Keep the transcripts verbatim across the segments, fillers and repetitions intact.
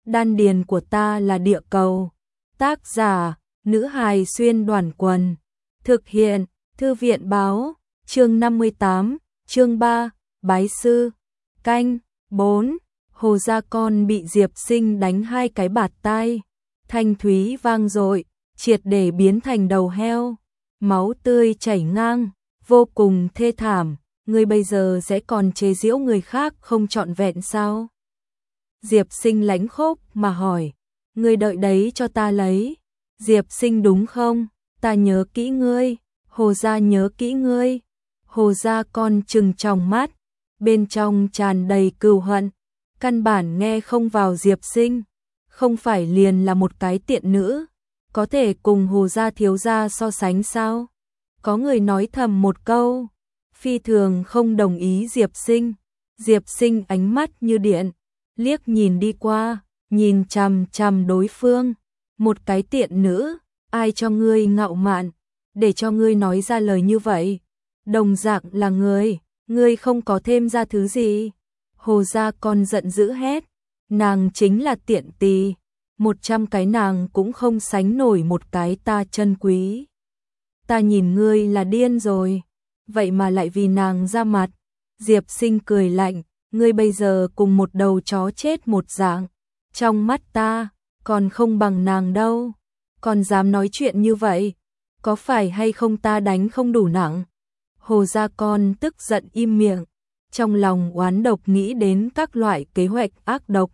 đan điền của ta là địa cầu. Tác giả, nữ hài xuyên đoàn quần. Thực hiện, thư viện báo, chương năm mươi tám, chương ba, bái sư. Canh, bốn, Hồ Gia Con bị Diệp Sinh đánh hai cái bạt tai. Thanh thúy vang dội, triệt để biến thành đầu heo. Máu tươi chảy ngang, vô cùng thê thảm. Ngươi bây giờ sẽ còn chế giễu người khác không trọn vẹn sao? Diệp Sinh lãnh khốc mà hỏi. Ngươi đợi đấy cho ta lấy. Diệp Sinh đúng không? Ta nhớ kỹ ngươi. Hồ Gia nhớ kỹ ngươi. Hồ Gia Con trừng tròng mắt, bên trong tràn đầy cừu hận, căn bản nghe không vào Diệp Sinh. Không phải liền là một cái tiện nữ, có thể cùng Hồ Gia thiếu gia so sánh sao? Có người nói thầm một câu, phi thường không đồng ý Diệp Sinh. Diệp Sinh ánh mắt như điện, liếc nhìn đi qua, nhìn chằm chằm đối phương. Một cái tiện nữ, ai cho ngươi ngạo mạn, để cho ngươi nói ra lời như vậy? Đồng dạng là người, ngươi không có thêm ra thứ gì. Hồ Gia Con giận dữ hét, nàng chính là tiện tỳ, một trăm cái nàng cũng không sánh nổi một cái ta chân quý. Ta nhìn ngươi là điên rồi, vậy mà lại vì nàng ra mặt. Diệp Sinh cười lạnh, ngươi bây giờ cùng một đầu chó chết một dạng, trong mắt ta, còn không bằng nàng đâu. Còn dám nói chuyện như vậy, có phải hay không ta đánh không đủ nặng? Hồ Gia Con tức giận im miệng, trong lòng oán độc nghĩ đến các loại kế hoạch ác độc.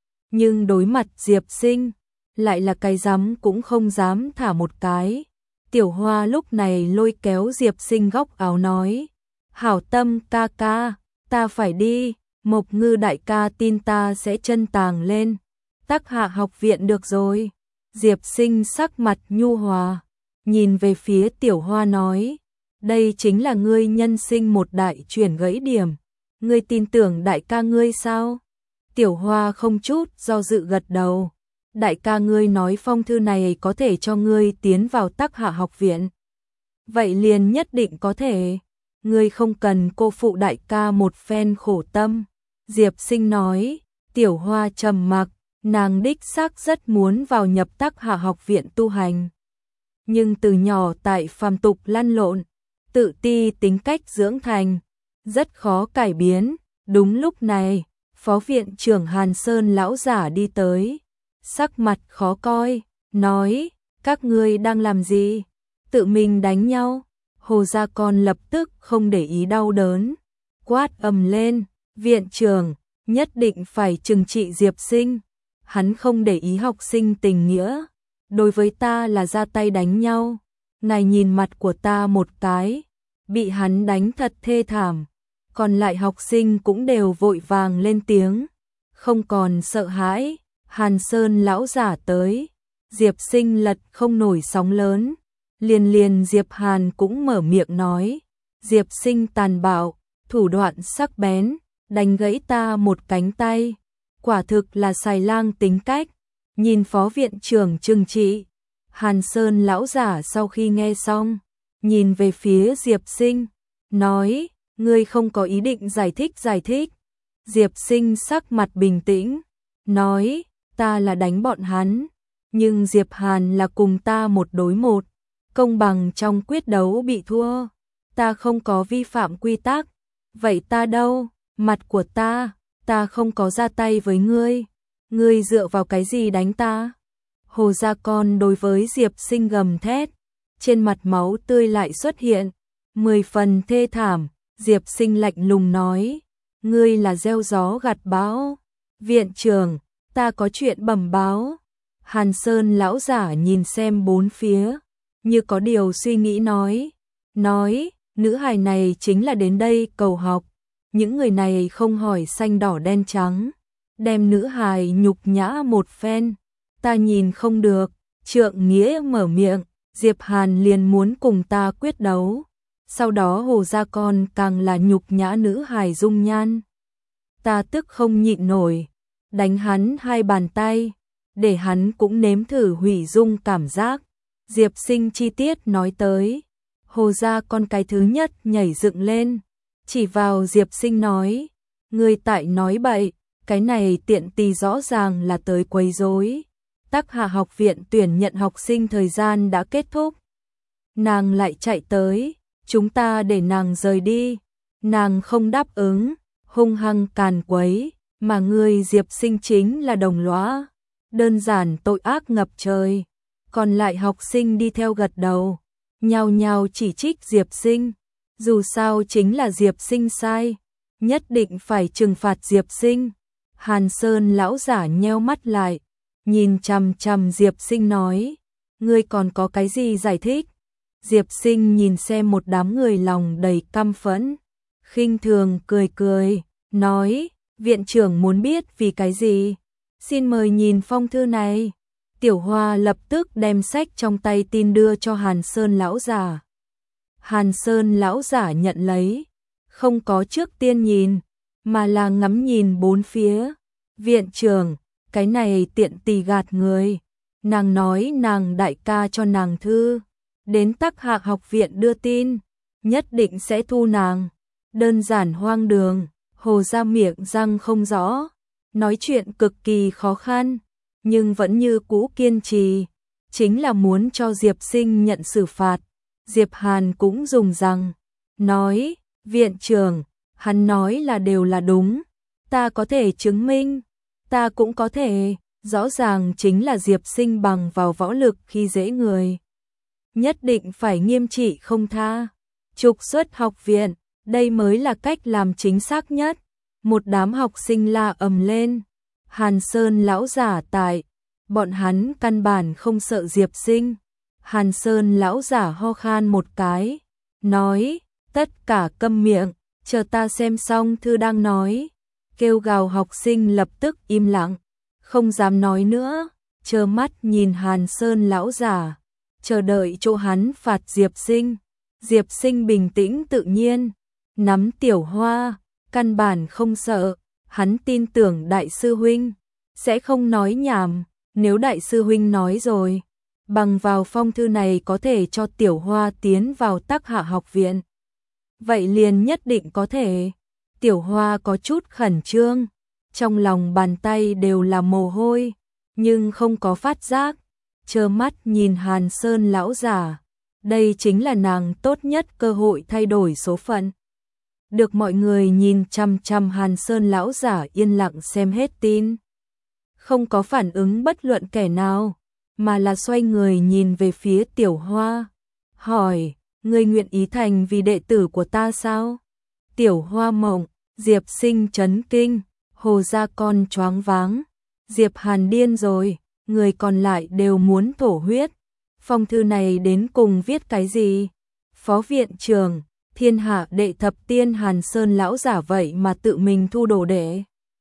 Nhưng đối mặt Diệp Sinh, lại là cái dám cũng không dám thả một cái. Tiểu Hoa lúc này lôi kéo Diệp Sinh góc áo nói, hảo tâm ca ca, ta phải đi, Mộc Ngư đại ca tin ta sẽ chân tàng lên. Tắc Hạ học viện được rồi. Diệp Sinh sắc mặt nhu hòa, nhìn về phía Tiểu Hoa nói, đây chính là ngươi nhân sinh một đại chuyển gãy điểm. Ngươi tin tưởng đại ca ngươi sao? Tiểu Hoa không chút do dự gật đầu. Đại ca ngươi nói phong thư này có thể cho ngươi tiến vào Tắc Hạ học viện. Vậy liền nhất định có thể. Ngươi không cần cô phụ đại ca một phen khổ tâm. Diệp Sinh nói. Tiểu Hoa trầm mặc, nàng đích xác rất muốn vào nhập Tắc Hạ học viện tu hành. Nhưng từ nhỏ tại phàm tục lăn lộn, tự ti tính cách dưỡng thành, rất khó cải biến. Đúng lúc này, Phó viện trưởng Hàn Sơn lão giả đi tới, sắc mặt khó coi, nói, các ngươi đang làm gì? Tự mình đánh nhau? Hồ Gia Con lập tức không để ý đau đớn, quát ầm lên, viện trưởng, nhất định phải trừng trị Diệp Sinh. Hắn không để ý học sinh tình nghĩa, đối với ta là ra tay đánh nhau. Này nhìn mặt của ta một cái, bị hắn đánh thật thê thảm. Còn lại học sinh cũng đều vội vàng lên tiếng, không còn sợ hãi. Hàn Sơn lão giả tới, Diệp Sinh lật không nổi sóng lớn. Liền liền Diệp Hàn cũng mở miệng nói, Diệp Sinh tàn bạo, thủ đoạn sắc bén, đánh gãy ta một cánh tay. Quả thực là xài lang tính cách, nhìn Phó viện trưởng trừng trị. Hàn Sơn lão giả sau khi nghe xong, nhìn về phía Diệp Sinh, nói, ngươi không có ý định giải thích giải thích. Diệp Sinh sắc mặt bình tĩnh, nói, ta là đánh bọn hắn, nhưng Diệp Hàn là cùng ta một đối một, công bằng trong quyết đấu bị thua, ta không có vi phạm quy tắc. Vậy ta đâu? Mặt của ta, ta không có ra tay với ngươi, ngươi dựa vào cái gì đánh ta? Hồ Gia Con đối với Diệp Sinh gầm thét, trên mặt máu tươi lại xuất hiện, mười phần thê thảm. Diệp Sinh lạnh lùng nói, ngươi là gieo gió gặt bão. Viện trưởng, ta có chuyện bẩm báo. Hàn Sơn lão giả nhìn xem bốn phía, như có điều suy nghĩ nói, nói, nữ hài này chính là đến đây cầu học. Những người này không hỏi xanh đỏ đen trắng, đem nữ hài nhục nhã một phen, ta nhìn không được. Trượng Nghĩa mở miệng, Diệp Hàn liền muốn cùng ta quyết đấu. Sau đó Hồ Gia Con càng là nhục nhã nữ hài dung nhan. Ta tức không nhịn nổi, đánh hắn hai bàn tay, để hắn cũng nếm thử hủy dung cảm giác. Diệp Sinh chi tiết nói tới, Hồ Gia Con cái thứ nhất nhảy dựng lên, chỉ vào Diệp Sinh nói, ngươi tại nói bậy, cái này tiện tì rõ ràng là tới quấy rối. Tắc Hạ học viện tuyển nhận học sinh thời gian đã kết thúc. Nàng lại chạy tới, chúng ta để nàng rời đi. Nàng không đáp ứng, hung hăng càn quấy, mà người Diệp Sinh chính là đồng lõa. Đơn giản tội ác ngập trời. Còn lại học sinh đi theo gật đầu, nhao nhao chỉ trích Diệp Sinh. Dù sao chính là Diệp Sinh sai, nhất định phải trừng phạt Diệp Sinh. Hàn Sơn lão giả nheo mắt lại, nhìn chằm chằm Diệp Sinh nói, ngươi còn có cái gì giải thích? Diệp Sinh nhìn xem một đám người lòng đầy căm phẫn, khinh thường cười cười, nói, viện trưởng muốn biết vì cái gì? Xin mời nhìn phong thư này. Tiểu Hoa lập tức đem sách trong tay tin đưa cho Hàn Sơn lão giả. Hàn Sơn lão giả nhận lấy, không có trước tiên nhìn, mà là ngắm nhìn bốn phía. Viện trưởng, cái này tiện tì gạt người. Nàng nói nàng đại ca cho nàng thư, đến Tắc Hạ học viện đưa tin, nhất định sẽ thu nàng. Đơn giản hoang đường, hồ ra miệng răng không rõ, nói chuyện cực kỳ khó khăn, nhưng vẫn như cũ kiên trì, chính là muốn cho Diệp Sinh nhận xử phạt. Diệp Hàn cũng dùng rằng, nói, viện trưởng, hắn nói là đều là đúng, ta có thể chứng minh, ta cũng có thể, rõ ràng chính là Diệp Sinh bằng vào võ lực khi dễ người. Nhất định phải nghiêm trị không tha, trục xuất học viện, đây mới là cách làm chính xác nhất. Một đám học sinh la ầm lên, Hàn Sơn lão giả tại, bọn hắn căn bản không sợ Diệp Sinh. Hàn Sơn lão giả ho khan một cái, nói, tất cả câm miệng, chờ ta xem xong thư đang nói. Kêu gào học sinh lập tức im lặng, không dám nói nữa, trơ mắt nhìn Hàn Sơn lão giả, chờ đợi chỗ hắn phạt Diệp Sinh. Diệp Sinh bình tĩnh tự nhiên, nắm Tiểu Hoa, căn bản không sợ, hắn tin tưởng đại sư huynh sẽ không nói nhảm, nếu đại sư huynh nói rồi, bằng vào phong thư này có thể cho Tiểu Hoa tiến vào Tắc Hạ học viện. Vậy liền nhất định có thể. Tiểu Hoa có chút khẩn trương, trong lòng bàn tay đều là mồ hôi, nhưng không có phát giác, trơ mắt nhìn Hàn Sơn lão giả. Đây chính là nàng tốt nhất cơ hội thay đổi số phận. Được mọi người nhìn chăm chăm Hàn Sơn lão giả yên lặng xem hết tin. Không có phản ứng bất luận kẻ nào, mà là xoay người nhìn về phía Tiểu Hoa. Hỏi, ngươi nguyện ý thành vì đệ tử của ta sao? Tiểu Hoa mộng, Diệp Sinh chấn kinh, hồ ra con choáng váng. Diệp Hàn điên rồi, người còn lại đều muốn thổ huyết. Phong thư này đến cùng viết cái gì? Phó viện trưởng, thiên hạ đệ thập tiên Hàn Sơn lão giả vậy mà tự mình thu đồ đệ.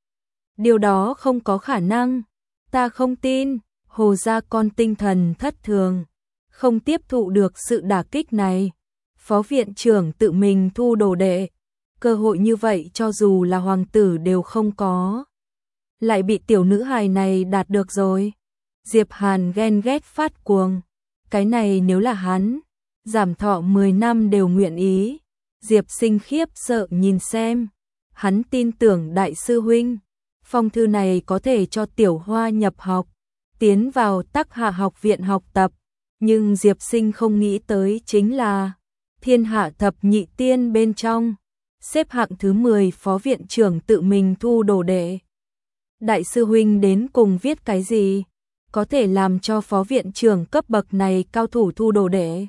Điều đó không có khả năng, ta không tin. Hồ gia con tinh thần thất thường, không tiếp thụ được sự đả kích này. Phó viện trưởng tự mình thu đồ đệ, cơ hội như vậy cho dù là hoàng tử đều không có. Lại bị tiểu nữ hài này đạt được rồi. Diệp Hàn ghen ghét phát cuồng. Cái này nếu là hắn, giảm thọ mười năm đều nguyện ý. Diệp Sinh khiếp sợ nhìn xem. Hắn tin tưởng đại sư huynh. Phong thư này có thể cho Tiểu Hoa nhập học, tiến vào Tắc Hạ học viện học tập. Nhưng Diệp Sinh không nghĩ tới chính là thiên hạ thập nhị tiên bên trong, xếp hạng thứ mười phó viện trưởng tự mình thu đồ đệ. Đại sư huynh đến cùng viết cái gì? Có thể làm cho phó viện trưởng cấp bậc này cao thủ thu đồ đệ.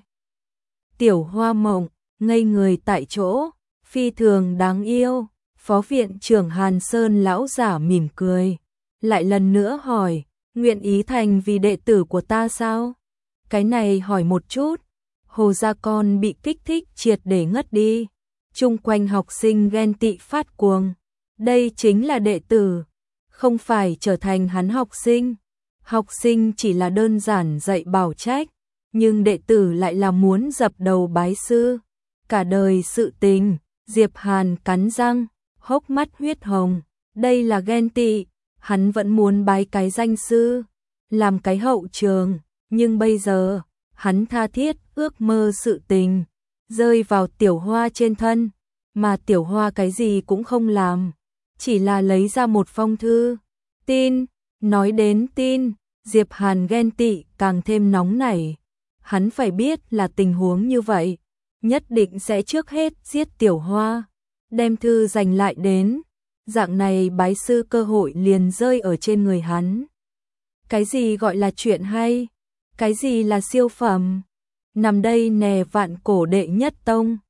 Tiểu Hoa mộng, ngây người tại chỗ, phi thường đáng yêu. Phó viện trưởng Hàn Sơn lão giả mỉm cười, lại lần nữa hỏi, nguyện ý thành vì đệ tử của ta sao? Cái này hỏi một chút, hồ gia con bị kích thích triệt để ngất đi. Chung quanh học sinh ghen tị phát cuồng. Đây chính là đệ tử, không phải trở thành hắn học sinh. Học sinh chỉ là đơn giản dạy bảo trách, nhưng đệ tử lại là muốn dập đầu bái sư. Cả đời sự tình, Diệp Hàn cắn răng, hốc mắt huyết hồng. Đây là ghen tị, hắn vẫn muốn bái cái danh sư, làm cái hậu trường, nhưng bây giờ, hắn tha thiết ước mơ sự tình, rơi vào Tiểu Hoa trên thân, mà Tiểu Hoa cái gì cũng không làm, chỉ là lấy ra một phong thư. Tin, nói đến tin, Diệp Hàn ghen tị càng thêm nóng nảy. Hắn phải biết là tình huống như vậy, nhất định sẽ trước hết giết Tiểu Hoa, đem thư giành lại đến. Dạng này bái sư cơ hội liền rơi ở trên người hắn. Cái gì gọi là chuyện hay? Cái gì là siêu phẩm? Nằm đây nè vạn cổ đệ nhất tông.